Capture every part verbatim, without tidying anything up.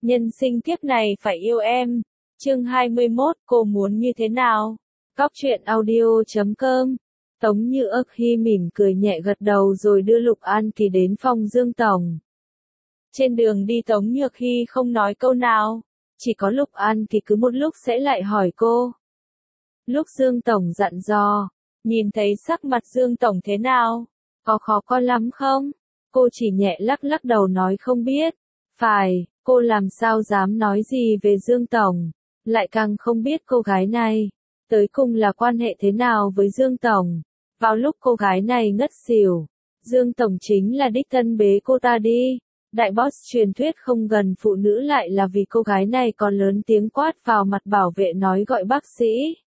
Nhân sinh kiếp này phải yêu em. Chương hai mươi mốt, cô muốn như thế nào? Cóc truyện audio chấm com. Tống Như Ức Hi mỉm cười nhẹ gật đầu rồi đưa Lục An Kỳ đến phòng Dương Tổng. Trên đường đi Tống Nhược Hi không nói câu nào, chỉ có Lục An Kỳ cứ một lúc sẽ lại hỏi cô. Lúc Dương Tổng dặn dò, nhìn thấy sắc mặt Dương Tổng thế nào? Có khó coi lắm không? Cô chỉ nhẹ lắc lắc đầu nói không biết. Phải, cô làm sao dám nói gì về Dương Tổng, lại càng không biết cô gái này tới cùng là quan hệ thế nào với Dương Tổng. Vào lúc cô gái này ngất xỉu, Dương Tổng chính là đích thân bế cô ta đi. Đại boss truyền thuyết không gần phụ nữ lại là vì cô gái này còn lớn tiếng quát vào mặt bảo vệ nói gọi bác sĩ.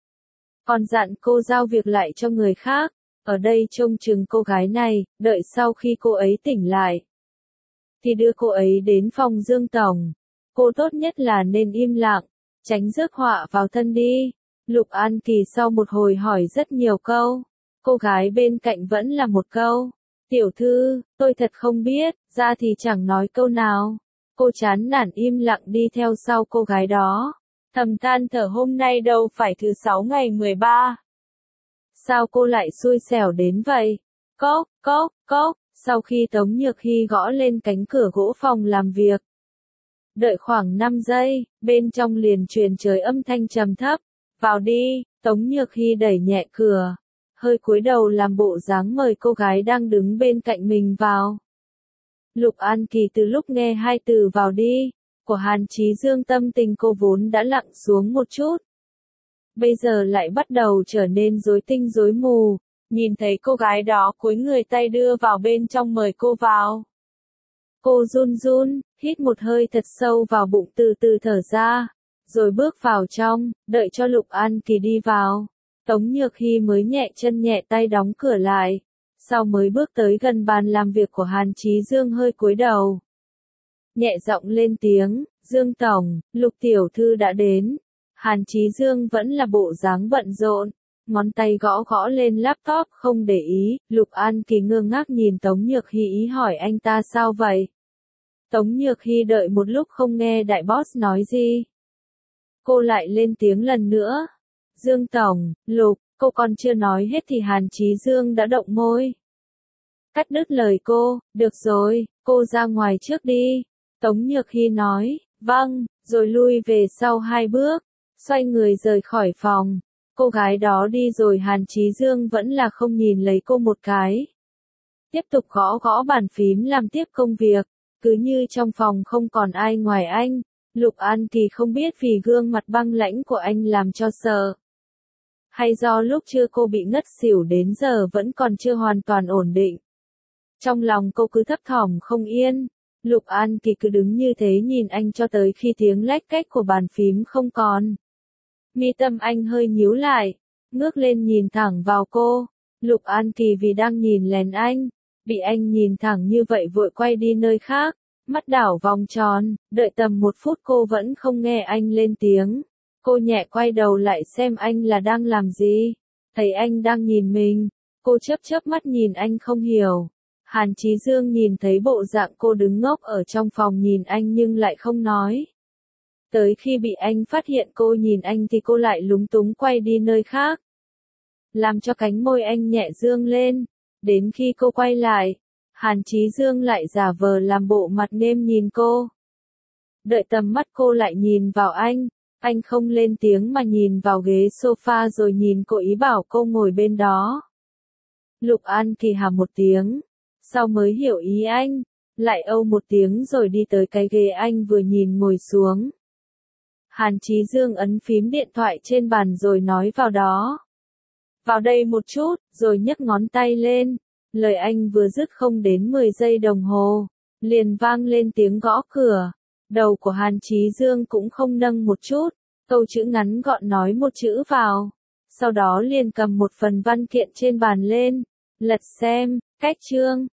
Còn dặn cô giao việc lại cho người khác, ở đây trông chừng cô gái này, đợi sau khi cô ấy tỉnh lại thì đưa cô ấy đến phòng Dương Tổng. Cô tốt nhất là nên im lặng, tránh rước họa vào thân đi. Lục An Kỳ sau một hồi hỏi rất nhiều câu, cô gái bên cạnh vẫn là một câu. Tiểu thư, tôi thật không biết, ra thì chẳng nói câu nào. Cô chán nản im lặng đi theo sau cô gái đó. Thầm than thở hôm nay đâu phải thứ sáu ngày mười ba. Sao cô lại xui xẻo đến vậy? Cốc, cốc, cốc, sau khi Tống Nhược Hi gõ lên cánh cửa gỗ phòng làm việc. Đợi khoảng năm giây, bên trong liền truyền tới âm thanh trầm thấp. Vào đi, Tống Nhược Hi đẩy nhẹ cửa, hơi cúi đầu làm bộ dáng mời cô gái đang đứng bên cạnh mình vào. Lục An Kỳ từ lúc nghe hai từ vào đi của Hàn Chí Dương tâm tình cô vốn đã lặng xuống một chút. Bây giờ lại bắt đầu trở nên rối tinh rối mù, nhìn thấy cô gái đó cúi người tay đưa vào bên trong mời cô vào. Cô run run, hít một hơi thật sâu vào bụng từ từ thở ra, rồi bước vào trong, đợi cho Lục An Kỳ đi vào. Tống Nhược Hi mới nhẹ chân nhẹ tay đóng cửa lại, sau mới bước tới gần bàn làm việc của Hàn Chí Dương hơi cúi đầu. Nhẹ giọng lên tiếng, Dương Tổng, Lục Tiểu Thư đã đến. Hàn Chí Dương vẫn là bộ dáng bận rộn, ngón tay gõ gõ lên laptop không để ý. Lục An Kỳ ngơ ngác nhìn Tống Nhược Hi ý hỏi anh ta sao vậy. Tống Nhược Hi đợi một lúc không nghe đại boss nói gì. Cô lại lên tiếng lần nữa. Dương Tổng, Lục, cô còn chưa nói hết thì Hàn Chí Dương đã động môi. Cắt đứt lời cô, được rồi, cô ra ngoài trước đi. Tống Nhược Hi nói, vâng, rồi lui về sau hai bước, xoay người rời khỏi phòng. Cô gái đó đi rồi Hàn Chí Dương vẫn là không nhìn lấy cô một cái. Tiếp tục gõ gõ bàn phím làm tiếp công việc, cứ như trong phòng không còn ai ngoài anh. Lục An Kỳ không biết vì gương mặt băng lãnh của anh làm cho sợ, hay do lúc trưa cô bị ngất xỉu đến giờ vẫn còn chưa hoàn toàn ổn định. Trong lòng cô cứ thấp thỏm không yên. Lục An Kỳ cứ đứng như thế nhìn anh cho tới khi tiếng lách cách của bàn phím không còn. Mi tâm anh hơi nhíu lại, ngước lên nhìn thẳng vào cô. Lục An Kỳ vì đang nhìn lén anh, bị anh nhìn thẳng như vậy vội quay đi nơi khác, mắt đảo vòng tròn, đợi tầm một phút cô vẫn không nghe anh lên tiếng. Cô nhẹ quay đầu lại xem anh là đang làm gì, thấy anh đang nhìn mình, cô chớp chớp mắt nhìn anh không hiểu. Hàn Chí Dương nhìn thấy bộ dạng cô đứng ngốc ở trong phòng nhìn anh nhưng lại không nói. Tới khi bị anh phát hiện cô nhìn anh thì cô lại lúng túng quay đi nơi khác, làm cho cánh môi anh nhẹ dương lên. Đến khi cô quay lại, Hàn Chí Dương lại giả vờ làm bộ mặt nêm nhìn cô. Đợi tầm mắt cô lại nhìn vào anh, anh không lên tiếng mà nhìn vào ghế sofa rồi nhìn cô ý bảo cô ngồi bên đó. Lục An Kỳ hả một tiếng, sau mới hiểu ý anh, lại âu một tiếng rồi đi tới cái ghế anh vừa nhìn ngồi xuống. Hàn Chí Dương ấn phím điện thoại trên bàn rồi nói vào đó. Vào đây một chút, rồi nhấc ngón tay lên. Lời anh vừa dứt không đến mười giây đồng hồ, liền vang lên tiếng gõ cửa. Đầu của Hàn Chí Dương cũng không nâng một chút, câu chữ ngắn gọn nói một chữ vào. Sau đó liền cầm một phần văn kiện trên bàn lên, lật xem, cách chương.